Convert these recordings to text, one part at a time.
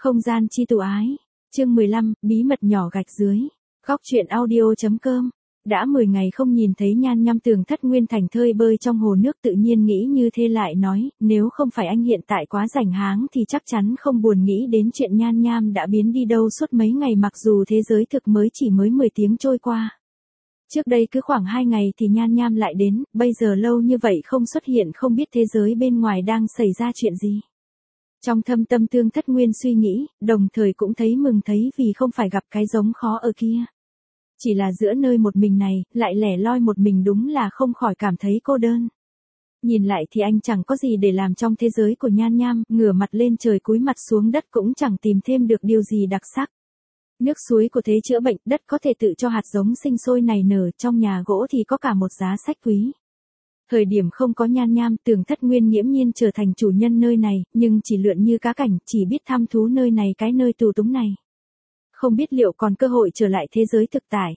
Không gian chi tụ ái. Chương 15, bí mật nhỏ gạch dưới. Góc truyện audio.com. Đã 10 ngày không nhìn thấy Nhan Nham. Tường Thất Nguyên thảnh thơi bơi trong hồ nước, tự nhiên nghĩ như thế, lại nói, nếu không phải anh hiện tại quá rảnh háng thì chắc chắn không buồn nghĩ đến chuyện Nhan Nham đã biến đi đâu suốt mấy ngày, mặc dù thế giới thực mới chỉ mới 10 tiếng trôi qua. Trước đây cứ khoảng 2 ngày thì Nhan Nham lại đến, bây giờ lâu như vậy không xuất hiện, không biết thế giới bên ngoài đang xảy ra chuyện gì. Trong thâm tâm Tường Thất Nguyên suy nghĩ, đồng thời cũng thấy mừng thấy vì không phải gặp cái giống khó ở kia. Chỉ là giữa nơi một mình này, lại lẻ loi một mình, đúng là không khỏi cảm thấy cô đơn. Nhìn lại thì anh chẳng có gì để làm trong thế giới của Nhan Nham, ngửa mặt lên trời cúi mặt xuống đất cũng chẳng tìm thêm được điều gì đặc sắc. Nước suối của thế chữa bệnh, đất có thể tự cho hạt giống sinh sôi nảy nở, trong nhà gỗ thì có cả một giá sách quý. Thời điểm không có Nhan Nham, Tường Thất Nguyên nghiễm nhiên trở thành chủ nhân nơi này, nhưng chỉ lượn như cá cảnh, chỉ biết thăm thú nơi này, cái nơi tù túng này. Không biết liệu còn cơ hội trở lại thế giới thực tại.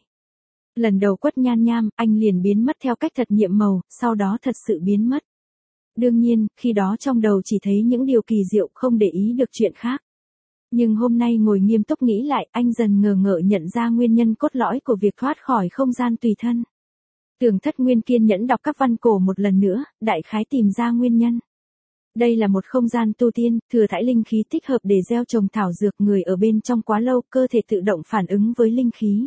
Lần đầu quất Nhan Nham, anh liền biến mất theo cách thật nhiệm màu, sau đó thật sự biến mất. Đương nhiên, khi đó trong đầu chỉ thấy những điều kỳ diệu, không để ý được chuyện khác. Nhưng hôm nay ngồi nghiêm túc nghĩ lại, anh dần ngờ ngợ nhận ra nguyên nhân cốt lõi của việc thoát khỏi không gian tùy thân. Tường Thất Nguyên kiên nhẫn đọc các văn cổ một lần nữa, đại khái tìm ra nguyên nhân. Đây là một không gian tu tiên, thừa thãi linh khí thích hợp để gieo trồng thảo dược, người ở bên trong quá lâu, cơ thể tự động phản ứng với linh khí.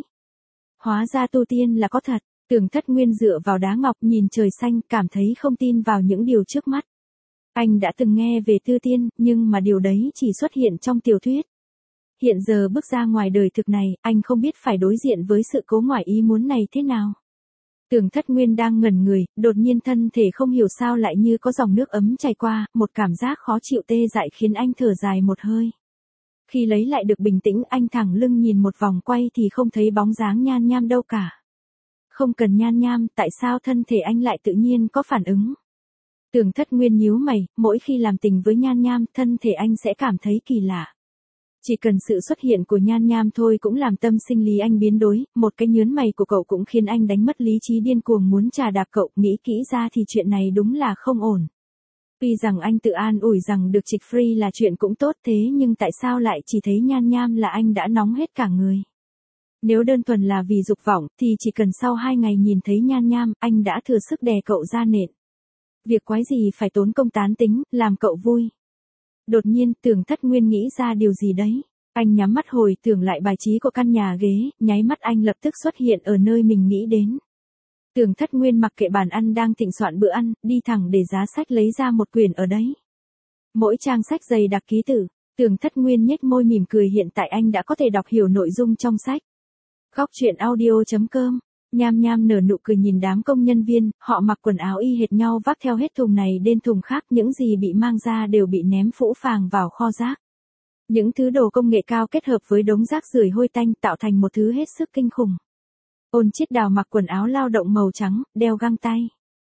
Hóa ra tu tiên là có thật. Tường Thất Nguyên dựa vào đá ngọc nhìn trời xanh, cảm thấy không tin vào những điều trước mắt. Anh đã từng nghe về tu tiên, nhưng mà điều đấy chỉ xuất hiện trong tiểu thuyết. Hiện giờ bước ra ngoài đời thực này, anh không biết phải đối diện với sự cố ngoài ý muốn này thế nào. Tường Thất Nguyên đang ngẩn người, đột nhiên thân thể không hiểu sao lại như có dòng nước ấm chảy qua, một cảm giác khó chịu tê dại khiến anh thở dài một hơi. Khi lấy lại được bình tĩnh, anh thẳng lưng nhìn một vòng quay thì không thấy bóng dáng Nhan Nham đâu cả. Không cần Nhan Nham, tại sao thân thể anh lại tự nhiên có phản ứng? Tường Thất Nguyên nhíu mày, mỗi khi làm tình với Nhan Nham, thân thể anh sẽ cảm thấy kỳ lạ. Chỉ cần sự xuất hiện của Nhan Nham thôi cũng làm tâm sinh lý anh biến đổi, một cái nhớn mày của cậu cũng khiến anh đánh mất lý trí, điên cuồng muốn chà đạp cậu, nghĩ kỹ ra thì chuyện này đúng là không ổn. Tuy rằng anh tự an ủi rằng được trịch free là chuyện cũng tốt, thế nhưng tại sao lại chỉ thấy Nhan Nham là anh đã nóng hết cả người? Nếu đơn thuần là vì dục vọng, thì chỉ cần sau 2 ngày nhìn thấy Nhan Nham, anh đã thừa sức đè cậu ra nện. Việc quái gì phải tốn công tán tính, làm cậu vui. Đột nhiên, Tường Thất Nguyên nghĩ ra điều gì đấy. Anh nhắm mắt hồi tưởng lại bài trí của căn nhà ghế, nháy mắt anh lập tức xuất hiện ở nơi mình nghĩ đến. Tường Thất Nguyên mặc kệ bàn ăn đang thịnh soạn bữa ăn, đi thẳng để giá sách lấy ra một quyển ở đấy. Mỗi trang sách dày đặc ký tự. Tường Thất Nguyên nhếch môi mỉm cười, hiện tại anh đã có thể đọc hiểu nội dung trong sách. Góc truyện audio.com. Nham Nham nở nụ cười nhìn đám công nhân viên, họ mặc quần áo y hệt nhau, vác theo hết thùng này đến thùng khác, những gì bị mang ra đều bị ném phũ phàng vào kho rác. Những thứ đồ công nghệ cao kết hợp với đống rác rưởi hôi tanh tạo thành một thứ hết sức kinh khủng. Ôn Chiết Đào mặc quần áo lao động màu trắng, đeo găng tay.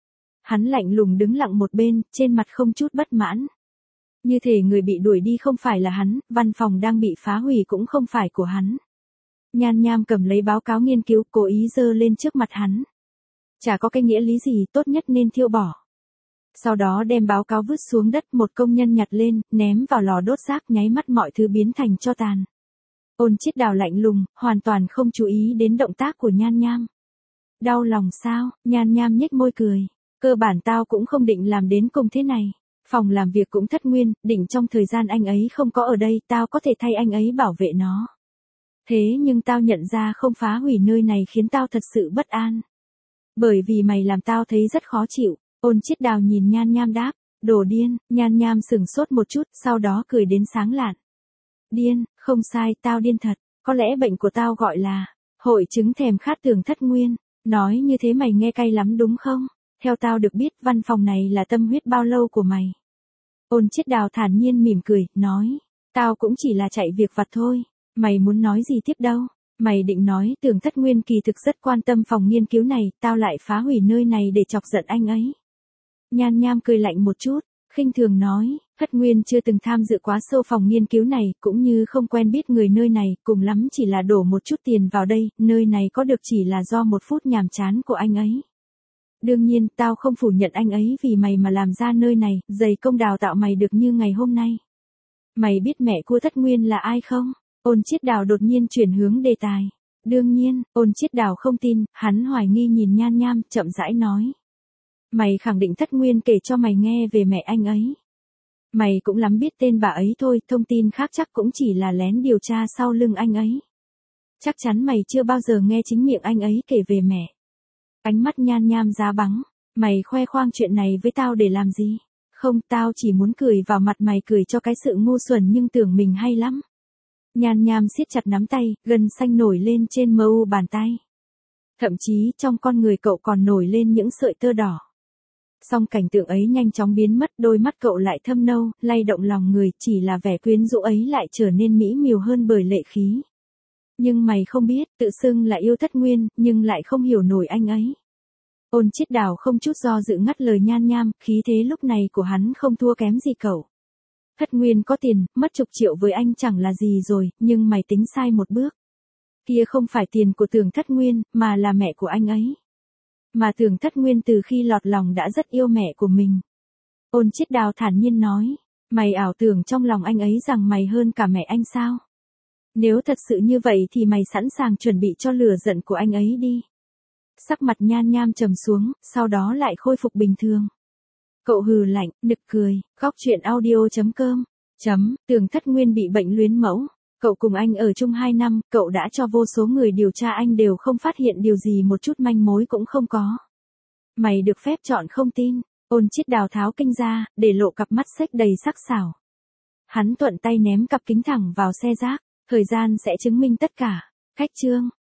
Hắn lạnh lùng đứng lặng một bên, trên mặt không chút bất mãn. Như thể người bị đuổi đi không phải là hắn, văn phòng đang bị phá hủy cũng không phải của hắn. Nhan Nham cầm lấy báo cáo nghiên cứu, cố ý giơ lên trước mặt hắn. Chả có cái nghĩa lý gì, tốt nhất nên thiêu bỏ. Sau đó đem báo cáo vứt xuống đất, một công nhân nhặt lên, ném vào lò đốt rác, nháy mắt mọi thứ biến thành tro tàn. Ôn Chiết Đào lạnh lùng, hoàn toàn không chú ý đến động tác của Nhan Nham. Đau lòng sao? Nhan Nham nhếch môi cười. Cơ bản tao cũng không định làm đến cùng thế này. Phòng làm việc cũng Thất Nguyên, định trong thời gian anh ấy không có ở đây, tao có thể thay anh ấy bảo vệ nó. Thế nhưng tao nhận ra không phá hủy nơi này khiến tao thật sự bất an. Bởi vì mày làm tao thấy rất khó chịu. Ôn Chiết Đào nhìn Nhan Nham đáp. Đồ điên. Nhan Nham sửng sốt một chút, sau đó cười đến sáng lạn. Điên, không sai, tao điên thật. Có lẽ bệnh của tao gọi là hội chứng thèm khát. Tường Thất Nguyên. Nói như thế mày nghe cay lắm đúng không? Theo tao được biết, văn phòng này là tâm huyết bao lâu của mày? Ôn Chiết Đào thản nhiên mỉm cười, nói. Tao cũng chỉ là chạy việc vặt thôi. Mày muốn nói gì tiếp đâu? Mày định nói Tường Thất Nguyên kỳ thực rất quan tâm phòng nghiên cứu này, tao lại phá hủy nơi này để chọc giận anh ấy. Nhan Nham cười lạnh một chút, khinh thường nói, Thất Nguyên chưa từng tham dự quá sâu phòng nghiên cứu này, cũng như không quen biết người nơi này, cùng lắm chỉ là đổ một chút tiền vào đây, nơi này có được chỉ là do một phút nhàm chán của anh ấy. Đương nhiên, tao không phủ nhận anh ấy vì mày mà làm ra nơi này, dày công đào tạo mày được như ngày hôm nay. Mày biết mẹ của Thất Nguyên là ai không? Ôn Chiết Đào đột nhiên chuyển hướng đề tài. Đương nhiên, Ôn Chiết Đào không tin, hắn hoài nghi nhìn Nhan Nham, chậm rãi nói. Mày khẳng định Thất Nguyên kể cho mày nghe về mẹ anh ấy. Mày cũng lắm biết tên bà ấy thôi, thông tin khác chắc cũng chỉ là lén điều tra sau lưng anh ấy. Chắc chắn mày chưa bao giờ nghe chính miệng anh ấy kể về mẹ. Ánh mắt Nhan Nham giá bắn. Mày khoe khoang chuyện này với tao để làm gì? Không, tao chỉ muốn cười vào mặt mày, cười cho cái sự ngu xuẩn nhưng tưởng mình hay lắm. Nhan Nham siết chặt nắm tay, gân xanh nổi lên trên mu bàn tay. Thậm chí trong con người cậu còn nổi lên những sợi tơ đỏ. Song cảnh tượng ấy nhanh chóng biến mất, đôi mắt cậu lại thâm nâu, lay động lòng người, chỉ là vẻ quyến rũ ấy lại trở nên mỹ miều hơn bởi lệ khí. Nhưng mày không biết, tự xưng là yêu Thất Nguyên, nhưng lại không hiểu nổi anh ấy. Ôn Chiết Đào không chút do dự ngắt lời Nhan Nham, khí thế lúc này của hắn không thua kém gì cậu. Thất Nguyên có tiền, mất chục triệu với anh chẳng là gì rồi, nhưng mày tính sai một bước. Kia không phải tiền của Tưởng Thất Nguyên, mà là mẹ của anh ấy. Mà Tưởng Thất Nguyên từ khi lọt lòng đã rất yêu mẹ của mình. Ôn Chiết Đào thản nhiên nói, mày ảo tưởng trong lòng anh ấy rằng mày hơn cả mẹ anh sao? Nếu thật sự như vậy thì mày sẵn sàng chuẩn bị cho lửa giận của anh ấy đi. Sắc mặt Nhan Nham trầm xuống, sau đó lại khôi phục bình thường. Cậu hừ lạnh, nực cười, khóc chuyện audio.com. Tưởng Thất Nguyên bị bệnh luyến mẫu. Cậu cùng anh ở chung 2 năm, cậu đã cho vô số người điều tra anh đều không phát hiện điều gì, một chút manh mối cũng không có. Mày được phép chọn không tin. Ôn Chiết Đào tháo kinh ra, để lộ cặp mắt xếch đầy sắc sảo. Hắn thuận tay ném cặp kính thẳng vào xe rác. Thời gian sẽ chứng minh tất cả. Khách chương.